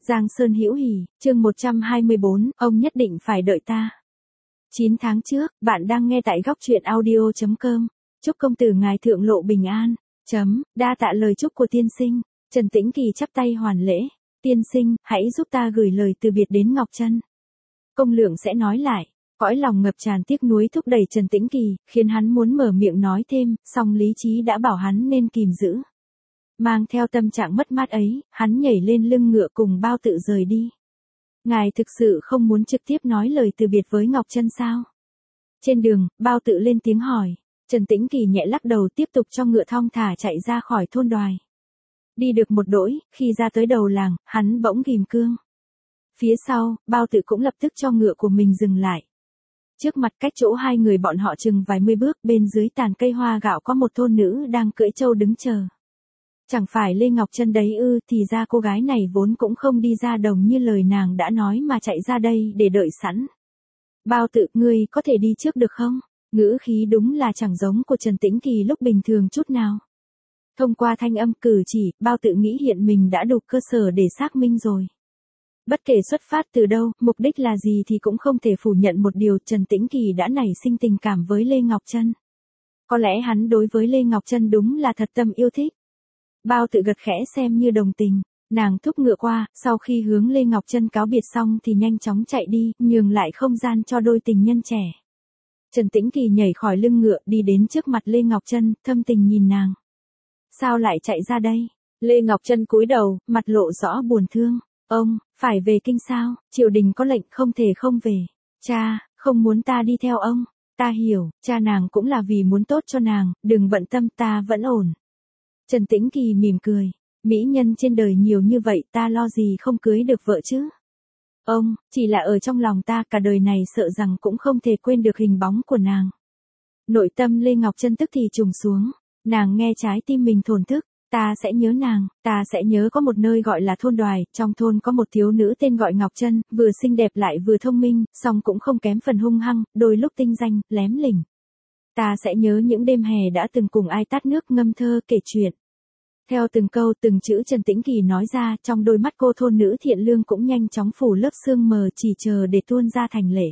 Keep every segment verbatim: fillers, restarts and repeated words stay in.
Giang Sơn Hữu Hỉ, chương một trăm hai mươi bốn, ông nhất định phải đợi ta. chín tháng trước, bạn đang nghe tại góc truyện audio chấm com. Chúc công tử ngài thượng lộ bình an. Chấm, đa tạ lời chúc của tiên sinh. Trần Tĩnh Kỳ chắp tay hoàn lễ. Tiên sinh, hãy giúp ta gửi lời từ biệt đến Ngọc Trân. Công Lượng sẽ nói lại. Cõi lòng ngập tràn tiếc nuối thúc đẩy Trần Tĩnh Kỳ, khiến hắn muốn mở miệng nói thêm, song lý trí đã bảo hắn nên kìm giữ. Mang theo tâm trạng mất mát ấy, hắn nhảy lên lưng ngựa cùng Bao Tự rời đi. Ngài thực sự không muốn trực tiếp nói lời từ biệt với Ngọc Trân sao? Trên đường, Bao Tự lên tiếng hỏi. Trần Tĩnh Kỳ nhẹ lắc đầu tiếp tục cho ngựa thong thả chạy ra khỏi thôn Đoài. Đi được một đỗi, khi ra tới đầu làng, hắn bỗng ghim cương. Phía sau, Bao Tự cũng lập tức cho ngựa của mình dừng lại. Trước mặt cách chỗ hai người bọn họ chừng vài mươi bước, bên dưới tàn cây hoa gạo có một thôn nữ đang cưỡi trâu đứng chờ. Chẳng phải Lê Ngọc Trân đấy ư? Thì ra cô gái này vốn cũng không đi ra đồng như lời nàng đã nói mà chạy ra đây để đợi sẵn. Bao Tự, ngươi có thể đi trước được không? Ngữ khí đúng là chẳng giống của Trần Tĩnh Kỳ lúc bình thường chút nào. Thông qua thanh âm cử chỉ, Bao Tự nghĩ hiện mình đã đủ cơ sở để xác minh rồi. Bất kể xuất phát từ đâu, mục đích là gì thì cũng không thể phủ nhận một điều, Trần Tĩnh Kỳ đã nảy sinh tình cảm với Lê Ngọc Trân. Có lẽ hắn đối với Lê Ngọc Trân đúng là thật tâm yêu thích. Bao Tự gật khẽ xem như đồng tình, nàng thúc ngựa qua, sau khi hướng Lê Ngọc Trân cáo biệt xong thì nhanh chóng chạy đi, nhường lại không gian cho đôi tình nhân trẻ. Trần Tĩnh Kỳ nhảy khỏi lưng ngựa đi đến trước mặt Lê Ngọc Trân, thâm tình nhìn nàng. Sao lại chạy ra đây? Lê Ngọc Trân cúi đầu, mặt lộ rõ buồn thương. Ông, phải về kinh sao? Triều đình có lệnh không thể không về. Cha, không muốn ta đi theo ông. Ta hiểu, cha nàng cũng là vì muốn tốt cho nàng, đừng bận tâm, ta vẫn ổn. Trần Tĩnh Kỳ mỉm cười. Mỹ nhân trên đời nhiều như vậy, ta lo gì không cưới được vợ chứ? Ông, chỉ là ở trong lòng ta cả đời này sợ rằng cũng không thể quên được hình bóng của nàng. Nội tâm Lê Ngọc Trân tức thì trùng xuống. Nàng nghe trái tim mình thổn thức. Ta sẽ nhớ nàng, ta sẽ nhớ có một nơi gọi là thôn Đoài, trong thôn có một thiếu nữ tên gọi Ngọc Trân, vừa xinh đẹp lại vừa thông minh, song cũng không kém phần hung hăng, đôi lúc tinh danh, lém lỉnh. Ta sẽ nhớ những đêm hè đã từng cùng ai tát nước ngâm thơ kể chuyện. Theo từng câu từng chữ Trần Tĩnh Kỳ nói ra, trong đôi mắt cô thôn nữ thiện lương cũng nhanh chóng phủ lớp sương mờ chỉ chờ để tuôn ra thành lệ.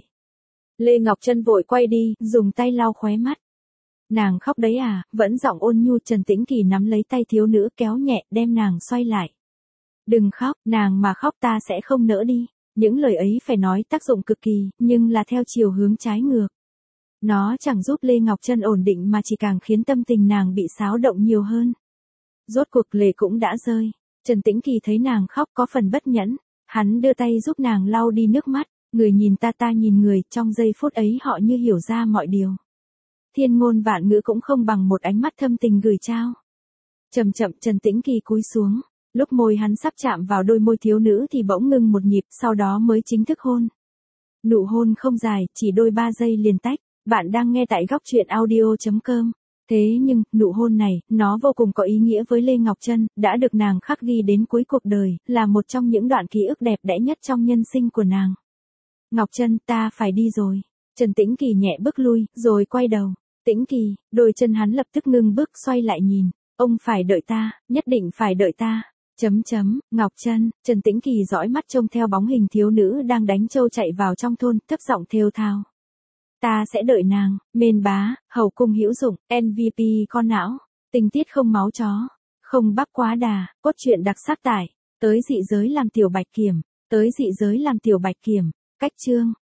Lê Ngọc Trân vội quay đi, dùng tay lau khóe mắt. Nàng khóc đấy à? Vẫn giọng ôn nhu. Trần Tĩnh Kỳ nắm lấy tay thiếu nữ kéo nhẹ đem nàng xoay lại. Đừng khóc, nàng mà khóc ta sẽ không nỡ đi. Những lời ấy phải nói tác dụng cực kỳ, nhưng là theo chiều hướng trái ngược. Nó chẳng giúp Lê Ngọc Trân ổn định mà chỉ càng khiến tâm tình nàng bị xáo động nhiều hơn. Rốt cuộc lệ cũng đã rơi. Trần Tĩnh Kỳ thấy nàng khóc có phần bất nhẫn. Hắn đưa tay giúp nàng lau đi nước mắt. Người nhìn ta ta nhìn người, trong giây phút ấy họ như hiểu ra mọi điều. Thiên ngôn vạn ngữ cũng không bằng một ánh mắt thâm tình gửi trao. Chậm chậm Trần Tĩnh Kỳ cúi xuống. Lúc môi hắn sắp chạm vào đôi môi thiếu nữ thì bỗng ngưng một nhịp, sau đó mới chính thức hôn. Nụ hôn không dài, chỉ đôi ba giây liền tách. Bạn đang nghe tại góc truyện audio chấm com. Thế nhưng, nụ hôn này, nó vô cùng có ý nghĩa với Lê Ngọc Trân, đã được nàng khắc ghi đến cuối cuộc đời, là một trong những đoạn ký ức đẹp đẽ nhất trong nhân sinh của nàng. Ngọc Trân, ta phải đi rồi. Trần Tĩnh Kỳ nhẹ bước lui, rồi quay đầu. Tĩnh Kỳ, đôi chân hắn lập tức ngưng bước xoay lại nhìn. Ông phải đợi ta, nhất định phải đợi ta. Chấm chấm, Ngọc Trân. Trần Tĩnh Kỳ dõi mắt trông theo bóng hình thiếu nữ đang đánh trâu chạy vào trong thôn, thấp giọng thều thào. Ta sẽ đợi nàng. Mên bá, hầu cung hữu dụng, em vê pê con não. Tình tiết không máu chó, không bắc quá đà, cốt truyện đặc sắc tải. Tới dị giới làm tiểu bạch kiểm, tới dị giới làm tiểu bạch kiểm. Cách chương.